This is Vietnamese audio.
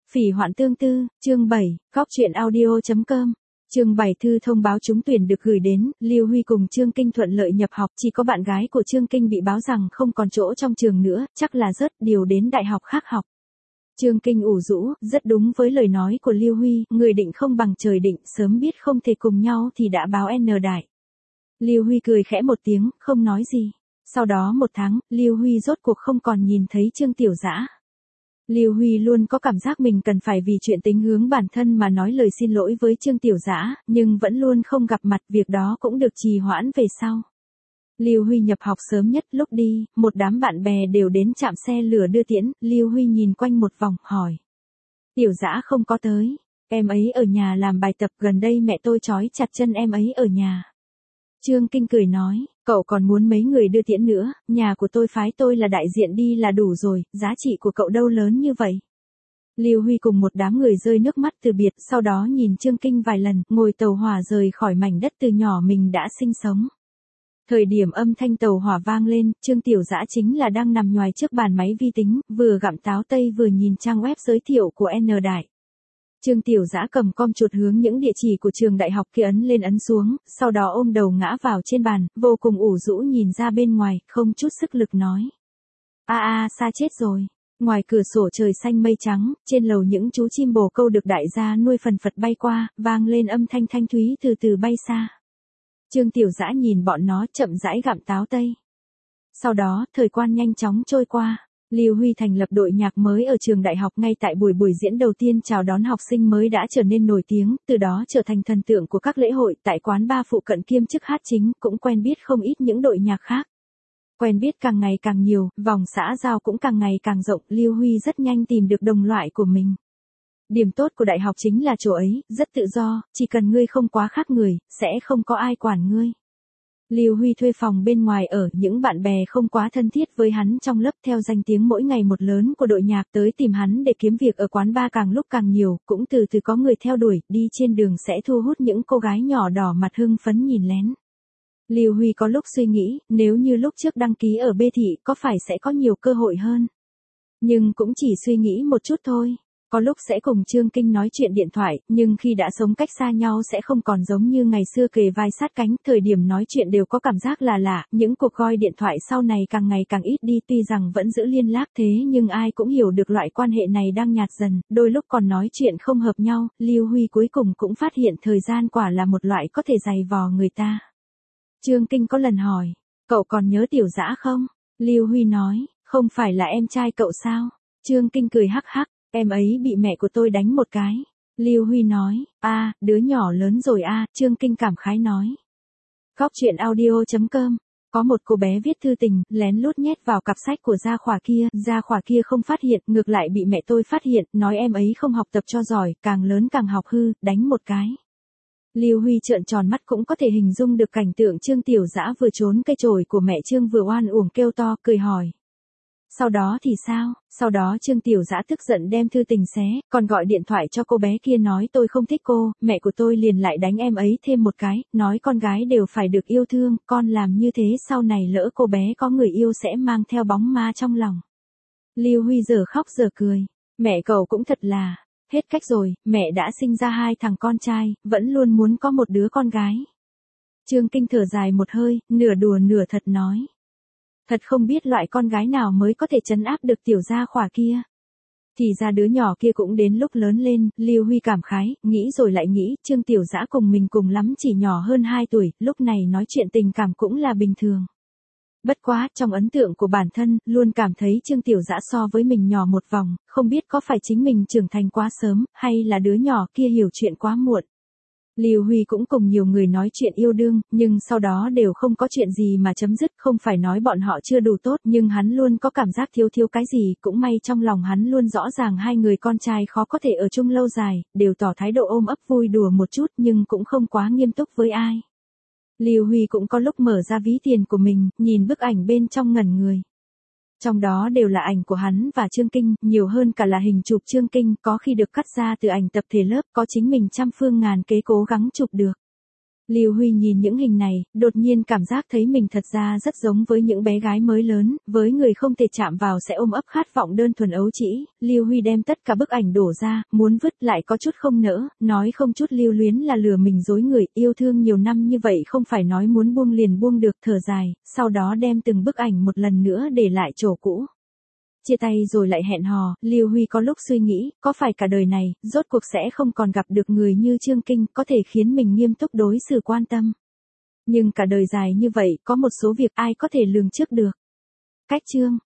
Phỉ hoạn tương tư, chương 7, góc truyện audio.com. Chương 7 thư thông báo trúng tuyển được gửi đến, Lưu Huy cùng Trương Kinh thuận lợi nhập học, chỉ có bạn gái của Trương Kinh bị báo rằng không còn chỗ trong trường nữa, chắc là rớt điều đến đại học khác học. Trương Kinh ủ rũ, rất đúng với lời nói của Lưu Huy, người định không bằng trời định, sớm biết không thể cùng nhau thì đã báo N đại. Lưu Huy cười khẽ một tiếng, không nói gì. Sau đó một tháng, Lưu Huy rốt cuộc không còn nhìn thấy Trương Tiểu Dã. Lưu Huy luôn có cảm giác mình cần phải vì chuyện tính hướng bản thân mà nói lời xin lỗi với Trương Tiểu Dã, nhưng vẫn luôn không gặp mặt, việc đó cũng được trì hoãn về sau. Lưu Huy nhập học sớm nhất, lúc đi, một đám bạn bè đều đến trạm xe lửa đưa tiễn, Lưu Huy nhìn quanh một vòng, hỏi. Tiểu Dã không có tới, em ấy ở nhà làm bài tập, gần đây mẹ tôi trói chặt chân em ấy ở nhà. Trương Kinh cười nói, cậu còn muốn mấy người đưa tiễn nữa, nhà của tôi phái tôi là đại diện đi là đủ rồi, giá trị của cậu đâu lớn như vậy. Lưu Huy cùng một đám người rơi nước mắt từ biệt, sau đó nhìn Trương Kinh vài lần, ngồi tàu hỏa rời khỏi mảnh đất từ nhỏ mình đã sinh sống. Thời điểm âm thanh tàu hỏa vang lên, Trương Tiểu Dã chính là đang nằm nhoài trước bàn máy vi tính, vừa gặm táo tây vừa nhìn trang web giới thiệu của N đại. Trương Tiểu Dã cầm com chuột hướng những địa chỉ của trường đại học kia ấn lên ấn xuống, sau đó ôm đầu ngã vào trên bàn, vô cùng ủ rũ nhìn ra bên ngoài, không chút sức lực nói. Xa chết rồi. Ngoài cửa sổ trời xanh mây trắng, trên lầu những chú chim bồ câu được đại gia nuôi phần phật bay qua, vang lên âm thanh thanh thúy từ từ bay xa. Trương Tiểu Dã nhìn bọn nó chậm rãi gặm táo tây. Sau đó, thời quan nhanh chóng trôi qua. Lưu Huy thành lập đội nhạc mới ở trường đại học, ngay tại buổi diễn đầu tiên chào đón học sinh mới đã trở nên nổi tiếng, từ đó trở thành thần tượng của các lễ hội, tại quán bar phụ cận kiêm chức hát chính, cũng quen biết không ít những đội nhạc khác. Quen biết càng ngày càng nhiều, vòng xã giao cũng càng ngày càng rộng, Lưu Huy rất nhanh tìm được đồng loại của mình. Điểm tốt của đại học chính là chỗ ấy, rất tự do, chỉ cần ngươi không quá khác người, sẽ không có ai quản ngươi. Lưu Huy thuê phòng bên ngoài ở, những bạn bè không quá thân thiết với hắn trong lớp theo danh tiếng mỗi ngày một lớn của đội nhạc tới tìm hắn để kiếm việc ở quán bar càng lúc càng nhiều, cũng từ từ có người theo đuổi, đi trên đường sẽ thu hút những cô gái nhỏ đỏ mặt hưng phấn nhìn lén. Lưu Huy có lúc suy nghĩ, nếu như lúc trước đăng ký ở B thị có phải sẽ có nhiều cơ hội hơn. Nhưng cũng chỉ suy nghĩ một chút thôi. Có lúc sẽ cùng Trương Kinh nói chuyện điện thoại, nhưng khi đã sống cách xa nhau sẽ không còn giống như ngày xưa kề vai sát cánh, thời điểm nói chuyện đều có cảm giác là lạ, những cuộc gọi điện thoại sau này càng ngày càng ít đi, tuy rằng vẫn giữ liên lạc thế nhưng ai cũng hiểu được loại quan hệ này đang nhạt dần, đôi lúc còn nói chuyện không hợp nhau, Lưu Huy cuối cùng cũng phát hiện thời gian quả là một loại có thể dày vò người ta. Trương Kinh có lần hỏi, cậu còn nhớ Tiểu Dã không? Lưu Huy nói, không phải là em trai cậu sao? Trương Kinh cười hắc hắc. Em ấy bị mẹ của tôi đánh một cái. Lưu Huy nói, đứa nhỏ lớn rồi Trương Kinh cảm khái nói. Góc truyện audio.com. Có một cô bé viết thư tình, lén lút nhét vào cặp sách của Gia Khỏa kia không phát hiện, ngược lại bị mẹ tôi phát hiện, nói em ấy không học tập cho giỏi, càng lớn càng học hư, đánh một cái. Lưu Huy trợn tròn mắt, cũng có thể hình dung được cảnh tượng Trương Tiểu Dã vừa trốn cây chổi của mẹ Trương vừa oan uổng kêu to, cười hỏi. Sau đó thì sao? Sau đó Trương Tiểu Dã tức giận đem thư tình xé, còn gọi điện thoại cho cô bé kia nói tôi không thích cô, mẹ của tôi liền lại đánh em ấy thêm một cái, nói con gái đều phải được yêu thương, con làm như thế sau này lỡ cô bé có người yêu sẽ mang theo bóng ma trong lòng. Lưu Huy giờ khóc giờ cười, mẹ cậu cũng thật là, hết cách rồi, mẹ đã sinh ra 2 thằng con trai, vẫn luôn muốn có một đứa con gái. Trương Kinh thở dài một hơi, nửa đùa nửa thật nói. Thật không biết loại con gái nào mới có thể trấn áp được Tiểu Gia Khỏa kia. Thì ra đứa nhỏ kia cũng đến lúc lớn lên, Lưu Huy cảm khái, nghĩ rồi lại nghĩ, Trương Tiểu Dã cùng mình cùng lắm chỉ nhỏ hơn 2 tuổi, lúc này nói chuyện tình cảm cũng là bình thường. Bất quá, trong ấn tượng của bản thân, luôn cảm thấy Trương Tiểu Dã so với mình nhỏ một vòng, không biết có phải chính mình trưởng thành quá sớm, hay là đứa nhỏ kia hiểu chuyện quá muộn. Lưu Huy cũng cùng nhiều người nói chuyện yêu đương, nhưng sau đó đều không có chuyện gì mà chấm dứt, không phải nói bọn họ chưa đủ tốt, nhưng hắn luôn có cảm giác thiếu cái gì, cũng may trong lòng hắn luôn rõ ràng 2 người con trai khó có thể ở chung lâu dài, đều tỏ thái độ ôm ấp vui đùa một chút nhưng cũng không quá nghiêm túc với ai. Lưu Huy cũng có lúc mở ra ví tiền của mình, nhìn bức ảnh bên trong ngẩn người. Trong đó đều là ảnh của hắn và Trương Kinh, nhiều hơn cả là hình chụp Trương Kinh, có khi được cắt ra từ ảnh tập thể lớp, có chính mình trăm phương ngàn kế cố gắng chụp được. Lưu Huy nhìn những hình này, đột nhiên cảm giác thấy mình thật ra rất giống với những bé gái mới lớn, với người không thể chạm vào sẽ ôm ấp khát vọng đơn thuần ấu trĩ. Lưu Huy đem tất cả bức ảnh đổ ra, muốn vứt lại có chút không nỡ, nói không chút lưu luyến là lừa mình dối người, yêu thương nhiều năm như vậy không phải nói muốn buông liền buông được, thở dài, sau đó đem từng bức ảnh một lần nữa để lại chỗ cũ. Chia tay rồi lại hẹn hò, Lưu Huy có lúc suy nghĩ, có phải cả đời này, rốt cuộc sẽ không còn gặp được người như Trương Kinh, có thể khiến mình nghiêm túc đối xử quan tâm. Nhưng cả đời dài như vậy, có một số việc ai có thể lường trước được. Cách chương